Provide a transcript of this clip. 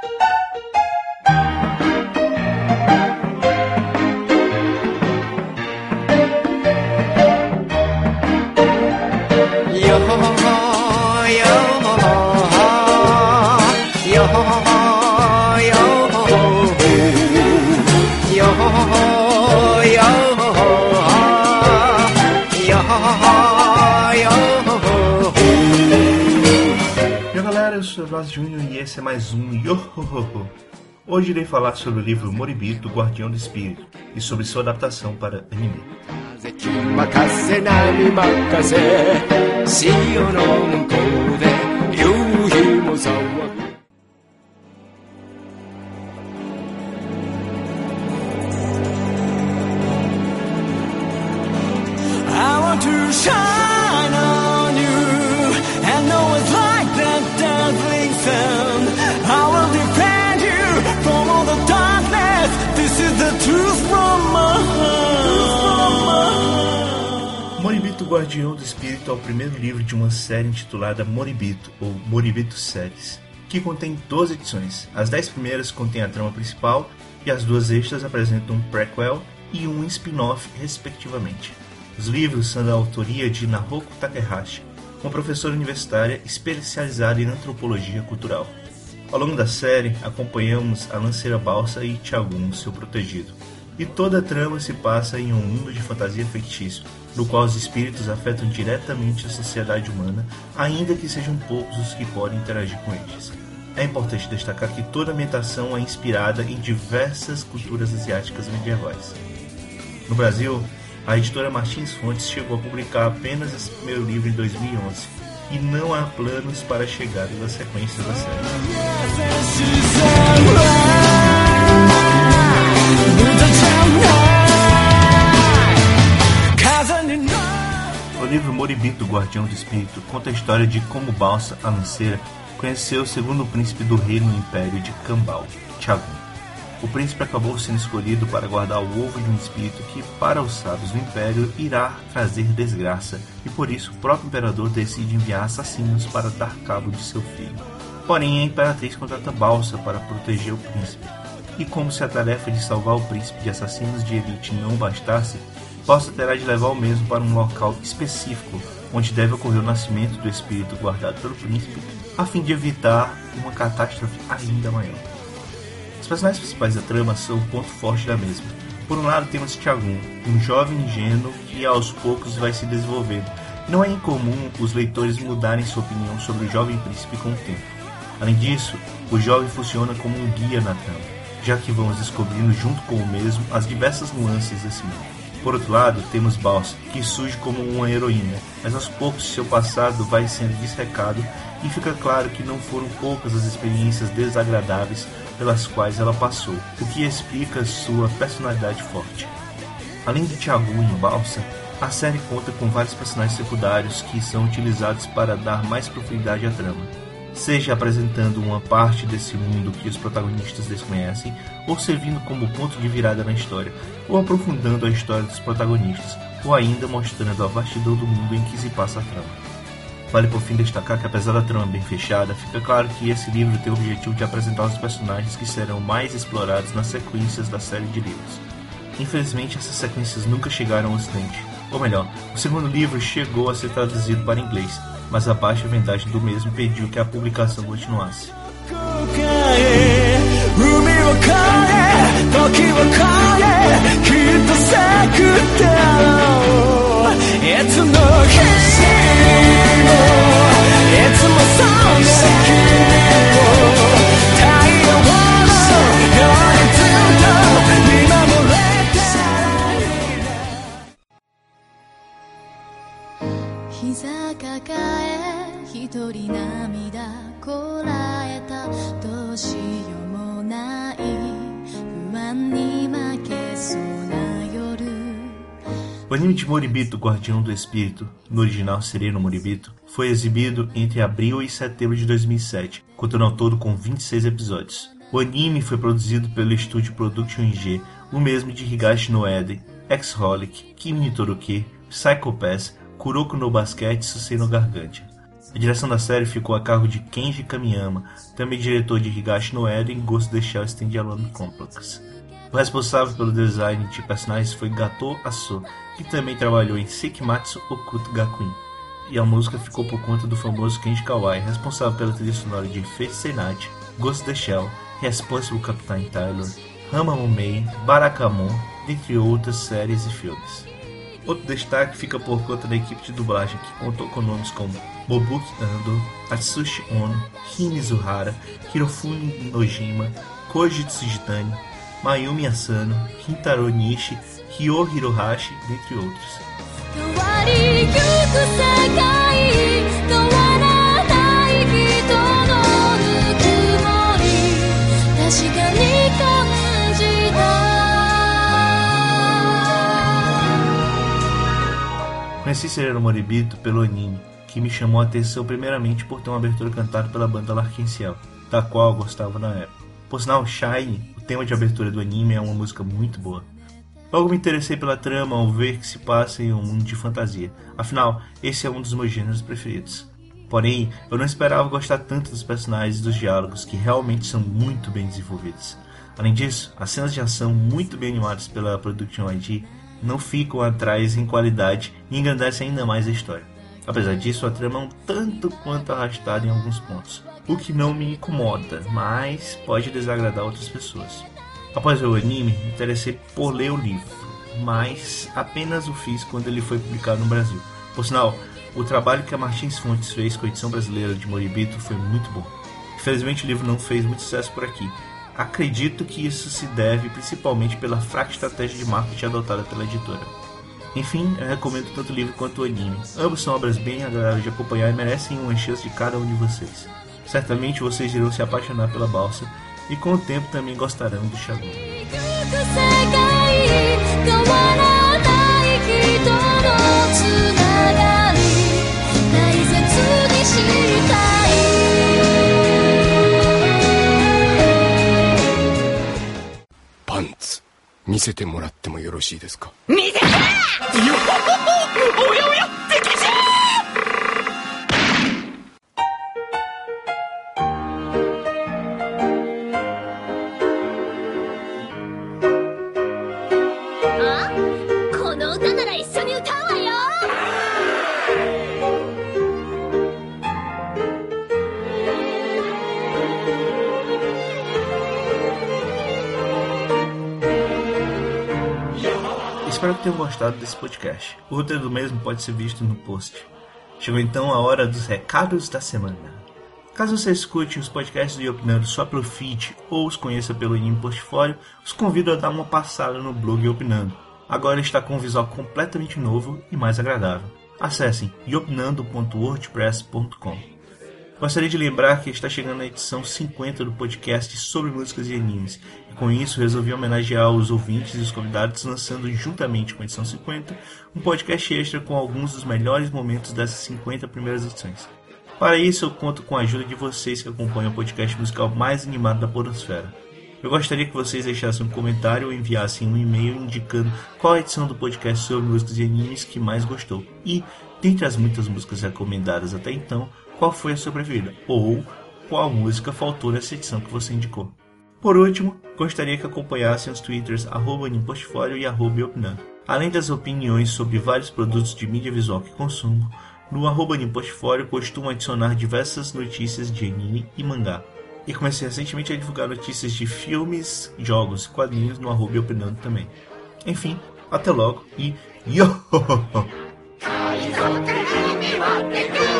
Eu sou o Blas Júnior e esse é mais um Yohohoho. Hoje irei falar sobre o livro Moribito, Guardião do Espírito e sobre sua adaptação para anime. I want to shine on you and know it's like that dazzling sun. I will defend you from all the darkness. This is the truth from my heart. Moribito, Guardião do Espírito é o primeiro livro de uma série intitulada Moribito, ou Moribito Séries, que contém 12 edições. As 10 primeiras contêm a trama principal e as 2 extras apresentam um prequel e um spin-off, respectivamente. Os livros são da autoria de Naoko Takahashi, uma professora universitária especializada em antropologia cultural. Ao longo da série, acompanhamos a lanceira Balsa e Chagun, seu protegido. E toda a trama se passa em um mundo de fantasia fictício, no qual os espíritos afetam diretamente a sociedade humana, ainda que sejam poucos os que podem interagir com eles. É importante destacar que toda a ambientação é inspirada em diversas culturas asiáticas medievais. No Brasil, a editora Martins Fontes chegou a publicar apenas esse primeiro livro em 2011 e não há planos para a chegada das sequências da série. O livro Moribito, Guardião do Espírito conta a história de como Balsa, a lanceira, conheceu o segundo príncipe do reino do Império de Kambal, Chagun. O príncipe acabou sendo escolhido para guardar o ovo de um espírito que, para os sábios do Império, irá trazer desgraça, e por isso o próprio imperador decide enviar assassinos para dar cabo de seu filho. Porém, a imperatriz contrata Balsa para proteger o príncipe, e como se a tarefa de salvar o príncipe de assassinos de elite não bastasse, Balsa terá de levar o mesmo para um local específico, onde deve ocorrer o nascimento do espírito guardado pelo príncipe, a fim de evitar uma catástrofe ainda maior. Os personagens principais da trama são o ponto forte da mesma. Por um lado temos Chagun, um jovem ingênuo que aos poucos vai se desenvolvendo. Não é incomum os leitores mudarem sua opinião sobre o jovem príncipe com o tempo. Além disso, o jovem funciona como um guia na trama, já que vamos descobrindo junto com o mesmo as diversas nuances desse mundo. Por outro lado, temos Balsa, que surge como uma heroína, mas aos poucos seu passado vai sendo desrecado e fica claro que não foram poucas as experiências desagradáveis pelas quais ela passou, o que explica sua personalidade forte. Além de Chagun e Balsa, a série conta com vários personagens secundários que são utilizados para dar mais profundidade à trama, seja apresentando uma parte desse mundo que os protagonistas desconhecem, ou servindo como ponto de virada na história, ou aprofundando a história dos protagonistas, ou ainda mostrando a vastidão do mundo em que se passa a trama. Vale por fim destacar que, apesar da trama bem fechada, fica claro que esse livro tem o objetivo de apresentar os personagens que serão mais explorados nas sequências da série de livros. Infelizmente, essas sequências nunca chegaram ao ocidente. Ou melhor, o segundo livro chegou a ser traduzido para inglês, mas a baixa vendagem do mesmo impediu que a publicação continuasse. O anime de Moribito, Guardião do Espírito, no original Sereno Moribito, foi exibido entre abril e setembro de 2007, contando ao todo com 26 episódios. O anime foi produzido pelo estúdio Production G, o mesmo de Higashi no Eden, X-Holic, Kimi ni Todoke, Psycho Pass, Kuroko no Basket e Susei no Gargantia. A direção da série ficou a cargo de Kenji Kamiyama, também diretor de Higashi no Eden e Ghost in the Shell Standalone Complex. O responsável pelo design de personagens foi Gato Aso, que também trabalhou em Sekimatsu Okuto Gakuin. E a música ficou por conta do famoso Kenji Kawai, responsável pela trilha sonora de Fate Stay Night, Ghost in the Shell, Responsible Captain Taylor, Hamamomei, Barakamon, dentre outras séries e filmes. Outro destaque fica por conta da equipe de dublagem, que contou com nomes como Mobuki Ando, Atsushi Ono, Rin Mizuhara, Hirofumi Nojima, Koji Tsujitani, Mayumi Asano, Rintaro Nishi, Ryo Hirohashi, dentre outros. Conheci Sereno Moribito pelo anime, que me chamou a atenção primeiramente por ter uma abertura cantada pela banda Larkin Ciel, da qual eu gostava na época. Por sinal, Shine, o tema de abertura do anime, é uma música muito boa. Logo me interessei pela trama ao ver que se passa em um mundo de fantasia, afinal, esse é um dos meus gêneros preferidos. Porém, eu não esperava gostar tanto dos personagens e dos diálogos, que realmente são muito bem desenvolvidos. Além disso, as cenas de ação muito bem animadas pela Production ID não ficam atrás em qualidade e engrandecem ainda mais a história. Apesar disso, a trama é um tanto quanto arrastada em alguns pontos, o que não me incomoda, mas pode desagradar outras pessoas. Após ver o anime, me interessei por ler o livro, mas apenas o fiz quando ele foi publicado no Brasil. Por sinal, o trabalho que a Martins Fontes fez com a edição brasileira de Moribito foi muito bom. Infelizmente o livro não fez muito sucesso por aqui. Acredito que isso se deve principalmente pela fraca estratégia de marketing adotada pela editora. Enfim, eu recomendo tanto o livro quanto o anime. Ambos são obras bem agradáveis de acompanhar e merecem uma chance de cada um de vocês. Certamente vocês irão se apaixonar pela balsa e com o tempo também gostarão do Shagun. Pants, 見せてもらってもよろしいですか? 見せて！よほほほ！おやおや！敵じゃ！あ？この歌なら一緒に歌うわよ！ Espero que tenham gostado desse podcast. O roteiro do mesmo pode ser visto no post. Chegou então a hora dos recados da semana. Caso você escute os podcasts do Iopinando só pelo feed ou os conheça pelo anime Portfólio, os convido a dar uma passada no blog Iopinando. Agora está com um visual completamente novo e mais agradável. Acessem iopinando.wordpress.com. Gostaria de lembrar que está chegando a edição 50 do podcast sobre músicas e animes, e com isso resolvi homenagear os ouvintes e os convidados, lançando juntamente com a edição 50 um podcast extra com alguns dos melhores momentos dessas 50 primeiras edições. Para isso eu conto com a ajuda de vocês que acompanham o podcast musical mais animado da podosfera. Eu gostaria que vocês deixassem um comentário ou enviassem um e-mail indicando qual a edição do podcast sobre músicas e animes que mais gostou, e, dentre as muitas músicas recomendadas até então, qual foi a sua preferida, ou qual música faltou nessa edição que você indicou. Por último, gostaria que acompanhassem os twitters @animportfolio e @iopinando. Além das opiniões sobre vários produtos de mídia visual que consumo, no @animportfolio costumo adicionar diversas notícias de anime e mangá. E comecei recentemente a divulgar notícias de filmes, jogos e quadrinhos no @iopinando também. Enfim, até logo e yo!